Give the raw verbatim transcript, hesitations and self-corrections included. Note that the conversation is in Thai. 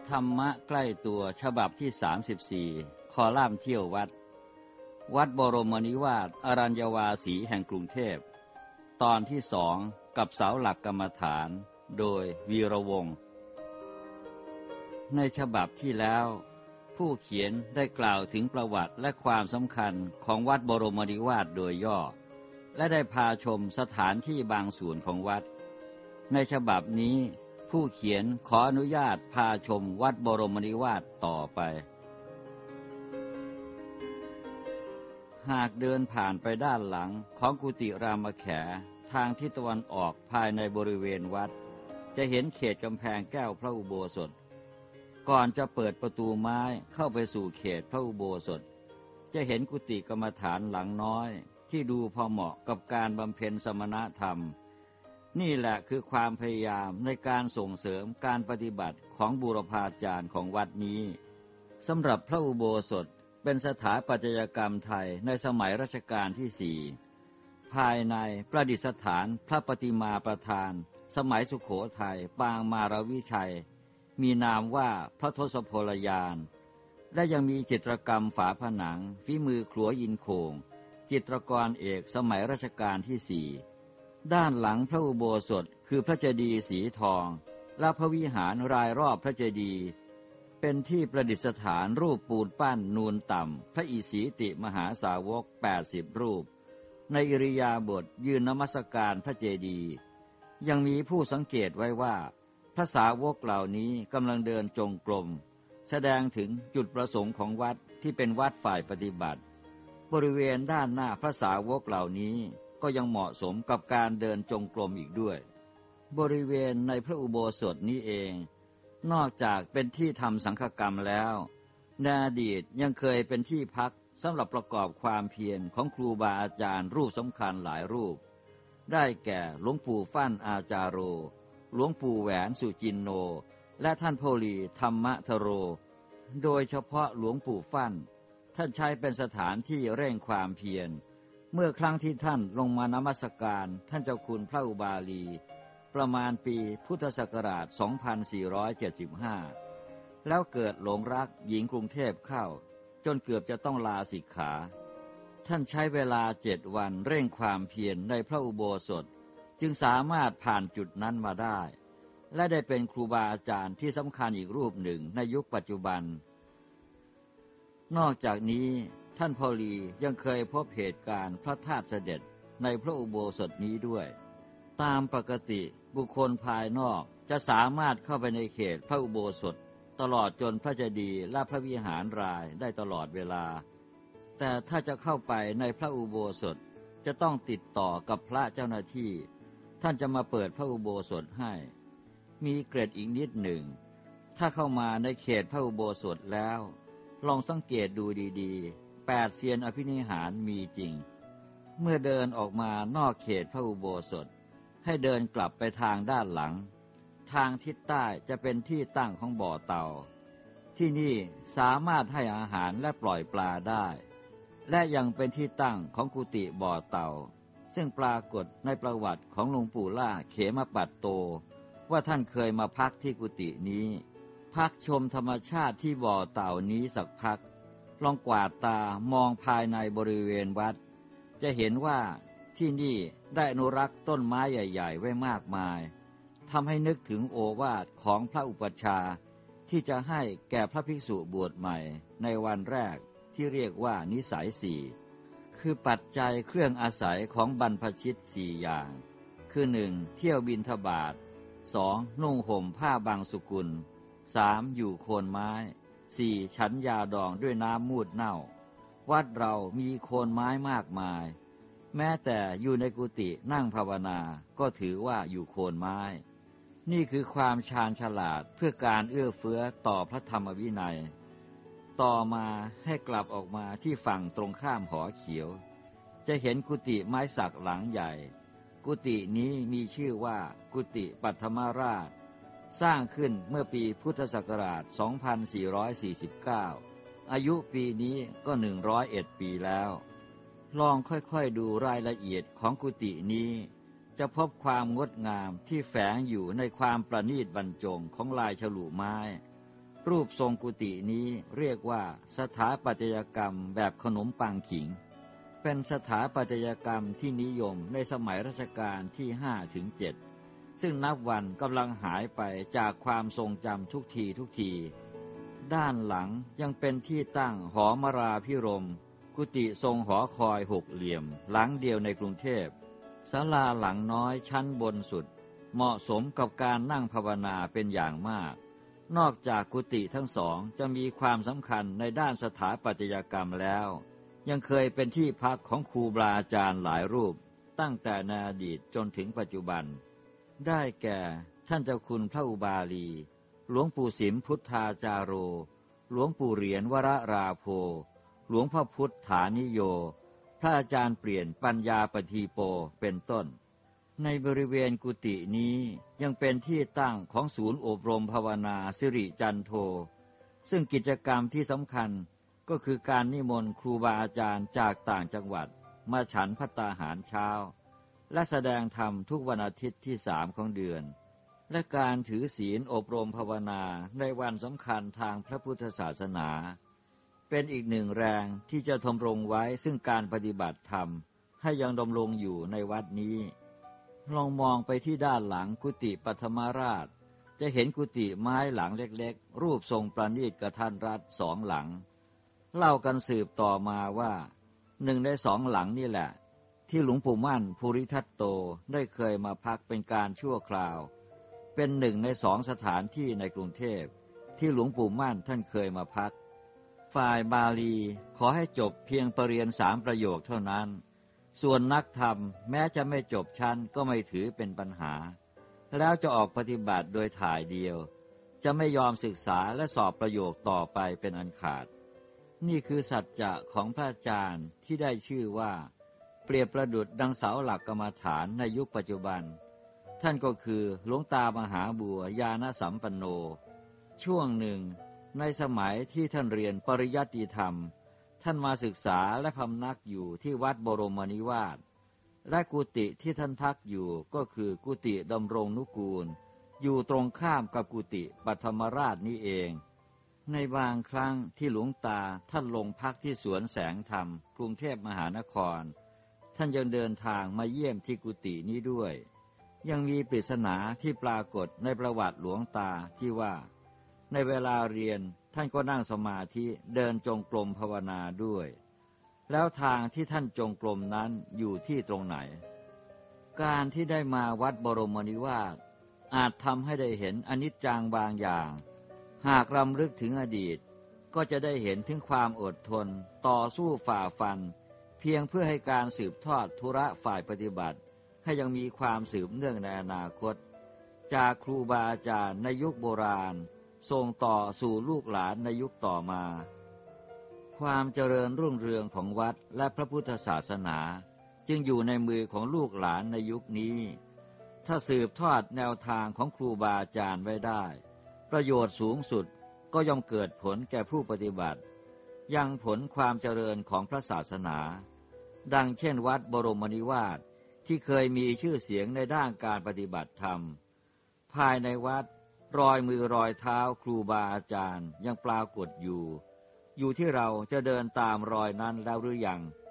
ธรรมะใกล้ตัวฉบับที่สามสิบสี่คอลัมน์เที่ยววัดวัดบรมนิวาสอรัญญวาสีแห่งกรุงเทพตอนที่สองกับเสาหลักกรรมฐานโดยวีระวงศ์ในฉบับที่แล้วผู้เขียนได้กล่าวถึงประวัติและความสำคัญของวัดบรมนิวาสโดยย่อและได้พาชมสถานที่บางส่วนของวัดในฉบับนี้ผู้เขียนขออนุญาตพาชมวัดบรมนิวาสต่อไปหากเดินผ่านไปด้านหลังของกุฏิรามแขทางทิศตะวันออกภายในบริเวณวัดจะเห็นเขตกำแพงแก้วพระอุโบสถก่อนจะเปิดประตูไม้เข้าไปสู่เขตพระอุโบสถจะเห็นกุฏิกรรมฐานหลังน้อยที่ดูพอเหมาะกับการบำเพ็ญสมณธรรมนี่แหละคือความพยายามในการส่งเสริมการปฏิบัติของบูรพาจารย์ของวัดนี้สำหรับพระอุโบสถเป็นสถาปัตยกรรมไทยในสมัยรัชกาลที่สี่ภายในประดิษฐานพระปฏิมาประธานสมัยสุโขทัยปางมารวิชัยมีนามว่าพระทศพลยานและยังมีจิตรกรรมฝาผนังฝีมือขลัวยินโข่งจิตรกรเอกสมัยรัชกาลที่สี่ด้านหลังพระอุโบสถคือพระเจดีย์สีทองและพระวิหารรายรอบพระเจดีย์เป็นที่ประดิษฐานรูปปูนปั้นนูนต่ำพระอิสีติมหาสาวกแปดสิบรูปในอิริยาบถยืนนมัสการพระเจดีย์ยังมีผู้สังเกตไว้ว่าพระสาวกเหล่านี้กำลังเดินจงกรมแสดงถึงจุดประสงค์ของวัดที่เป็นวัดฝ่ายปฏิบัติบริเวณด้านหน้าพระสาวกเหล่านี้ก็ยังเหมาะสมกับการเดินจงกรมอีกด้วยบริเวณในพระอุโบสถนี้เองนอกจากเป็นที่ทำสังฆกรรมแล้วในอดีตยังเคยเป็นที่พักสำหรับประกอบความเพียรของครูบาอาจารย์รูปสำคัญหลายรูปได้แก่หลวงปู่ฟั่นอาจารโรหลวงปู่แหวนสุจินโนและท่านโพลีธรรมทโรโดยเฉพาะหลวงปู่ฟั่นท่านใช้เป็นสถานที่เร่งความเพียรเมื่อครั้งที่ท่านลงมานมัสการท่านเจ้าคุณพระอุบาลีประมาณปีพุทธศักราชสองพันสี่ร้อยเจ็ดสิบห้าแล้วเกิดหลงรักหญิงกรุงเทพเข้าจนเกือบจะต้องลาสิกขาท่านใช้เวลาเจ็ดวันเร่งความเพียรในพระอุโบสถจึงสามารถผ่านจุดนั้นมาได้และได้เป็นครูบาอาจารย์ที่สำคัญอีกรูปหนึ่งในยุคปัจจุบันนอกจากนี้ท่านพอลียังเคยพบเหตุการณ์พระธาตุเสด็จในพระอุโบสถนี้ด้วยตามปกติบุคคลภายนอกจะสามารถเข้าไปในเขตพระอุโบสถตลอดจนพระเจดีย์และพระวิหารรายได้ตลอดเวลาแต่ถ้าจะเข้าไปในพระอุโบสถจะต้องติดต่อกับพระเจ้าหน้าที่ท่านจะมาเปิดพระอุโบสถให้มีเกร็ดอีกนิดหนึ่งถ้าเข้ามาในเขตพระอุโบสถแล้วลองสังเกตดูดีๆแปดเซียนอภินิหารมีจริงเมื่อเดินออกมานอกเขตพระอุโบสถให้เดินกลับไปทางด้านหลังทางทิศใต้จะเป็นที่ตั้งของบ่อเต่าที่นี่สามารถให้อาหารและปล่อยปลาได้และยังเป็นที่ตั้งของกุฏิบ่อเต่าซึ่งปรากฏในประวัติของหลวงปู่ล่าเขมปัตโตว่าท่านเคยมาพักที่กุฏินี้พักชมธรรมชาติที่บ่อเต่านี้สักพักลองกวาดตามองภายในบริเวณวัดจะเห็นว่าที่นี่ได้อนุรักษ์ต้นไม้ใหญ่ๆไว้มากมายทำให้นึกถึงโอวาทของพระอุปัชฌาย์ที่จะให้แก่พระภิกษุบวชใหม่ในวันแรกที่เรียกว่านิสัยสี่คือปัจจัยเครื่องอาศัยของบรรพชิตสี่อย่างคือหนึ่งเที่ยวบิณฑบาตสองนุ่งห่มผ้าบางสุกุลสามอยู่โคนไม้สี่ฉันยาดองด้วยน้ำมูดเน่าวัดเรามีโคนไม้มากมายแม้แต่อยู่ในกุฏินั่งภาวนาก็ถือว่าอยู่โคนไม้นี่คือความชาญฉลาดเพื่อการเอื้อเฟื้อต่อพระธรรมวินัยต่อมาให้กลับออกมาที่ฝั่งตรงข้ามหอเขียวจะเห็นกุฏิไม้สักหลังใหญ่กุฏินี้มีชื่อว่ากุฏิปัทมราชสร้างขึ้นเมื่อปีพุทธศักราชสองพันสี่ร้อยสี่สิบเก้าอายุปีนี้ก็หนึ่งร้อยเอ็ดปีแล้วลองค่อยๆดูรายละเอียดของกุฏินี้จะพบความงดงามที่แฝงอยู่ในความประณีตบรรจงของลายฉลุไม้รูปทรงกุฏินี้เรียกว่าสถาปัตยกรรมแบบขนมปังขิงเป็นสถาปัตยกรรมที่นิยมในสมัยรัชกาลที่ห้าถึงเจ็ดซึ่งนับวันกำลังหายไปจากความทรงจำทุกทีทุกทีด้านหลังยังเป็นที่ตั้งหอมราภิรมย์กุฏิทรงหอคอยหกเหลี่ยมหลังเดียวในกรุงเทพศาลาหลังน้อยชั้นบนสุดเหมาะสมกับการนั่งภาวนาเป็นอย่างมากนอกจากกุฏิทั้งสองจะมีความสำคัญในด้านสถาปัตยกรรมแล้วยังเคยเป็นที่พักของครูบาอาจารย์หลายรูปตั้งแต่ในอดีตจนถึงปัจจุบันได้แก่ท่านเจ้าคุณพระอุบาลีหลวงปู่สิมพุทธาจาโรหลวงปู่เหรียญวรราโภหลวงพ่อพุทธานิโยพระอาจารย์เปลี่ยนปัญญาปทีโปเป็นต้นในบริเวณกุฏินี้ยังเป็นที่ตั้งของศูนย์อบรมภาวนาสิริจันโทซึ่งกิจกรรมที่สำคัญก็คือการนิมนต์ครูบาอาจารย์จากต่างจังหวัดมาฉันภัตตาหารเช้าและแสดงธรรมทุกวันอาทิตย์ที่สามของเดือนและการถือศีลอบรมภาวนาในวันสำคัญทางพระพุทธศาสนาเป็นอีกหนึ่งแรงที่จะทำรงไว้ซึ่งการปฏิบัติธรรมให้ยังดำรงอยู่ในวัดนี้ลองมองไปที่ด้านหลังกุฏิปฐมราชจะเห็นกุฏิไม้หลังเล็กๆรูปทรงประณีตกฐันรัตน์สองหลังเล่ากันสืบต่อมาว่าหนึ่งในสองหลังนี่แหละที่หลวงปู่มั่นภูริทัตโตได้เคยมาพักเป็นการชั่วคราวเป็นหนึ่งในสองสถานที่ในกรุงเทพที่หลวงปู่มั่นท่านเคยมาพักฝ่ายบาลีขอให้จบเพียงประเรียนสามประโยคเท่านั้นส่วนนักธรรมแม้จะไม่จบชั้นก็ไม่ถือเป็นปัญหาแล้วจะออกปฏิบัติโดยถ่ายเดียวจะไม่ยอมศึกษาและสอบประโยคต่อไปเป็นอันขาดนี่คือสัจจะของพระอาจารย์ที่ได้ชื่อว่าเปรียบประดุจดังเสาหลักกรรมฐานในยุคปัจจุบันท่านก็คือหลวงตามหาบัวญาณสัมปันโนช่วงหนึ่งในสมัยที่ท่านเรียนปริยัติธรรมท่านมาศึกษาและพำนักอยู่ที่วัดบรมนิวาสและกุฏิที่ท่านพักอยู่ก็คือกุฏิดำรงนุกูลอยู่ตรงข้ามกับกุฏิปฐมราชนี้เองในบางครั้งที่หลวงตาท่านลงพักที่สวนแสงธรรมกรุงเทพมหานครท่านยังเดินทางมาเยี่ยมที่กุฏินี้ด้วยยังมีปริศนาที่ปรากฏในประวัติหลวงตาที่ว่าในเวลาเรียนท่านก็นั่งสมาธิเดินจงกรมภาวนาด้วยแล้วทางที่ท่านจงกรมนั้นอยู่ที่ตรงไหนการที่ได้มาวัดบรมนิวาสอาจทำให้ได้เห็นอนิจจังบางอย่างหากรำลึกถึงอดีตก็จะได้เห็นถึงความอดทนต่อสู้ฝ่าฟันเพียงเพื่อให้การสืบทอดธุระฝ่ายปฏิบัติให้ยังมีความสืบเนื่องในอนาคตจากครูบาอาจารย์ในยุคโบราณส่งต่อสู่ลูกหลานในยุคต่อมาความเจริญรุ่งเรืองของวัดและพระพุทธศาสนาจึงอยู่ในมือของลูกหลานในยุคนี้ถ้าสืบทอดแนวทางของครูบาอาจารย์ไว้ได้ประโยชน์สูงสุดก็ย่อมเกิดผลแก่ผู้ปฏิบัติยังผลความเจริญของพระศาสนาดังเช่นวัดบรมนิวาสที่เคยมีชื่อเสียงในด้านการปฏิบัติธรรมภายในวัดรอยมือรอยเท้าครูบาอาจารย์ยังปรากฏอยู่อยู่ที่เราจะเดินตามรอยนั้นแล้วหรือยัง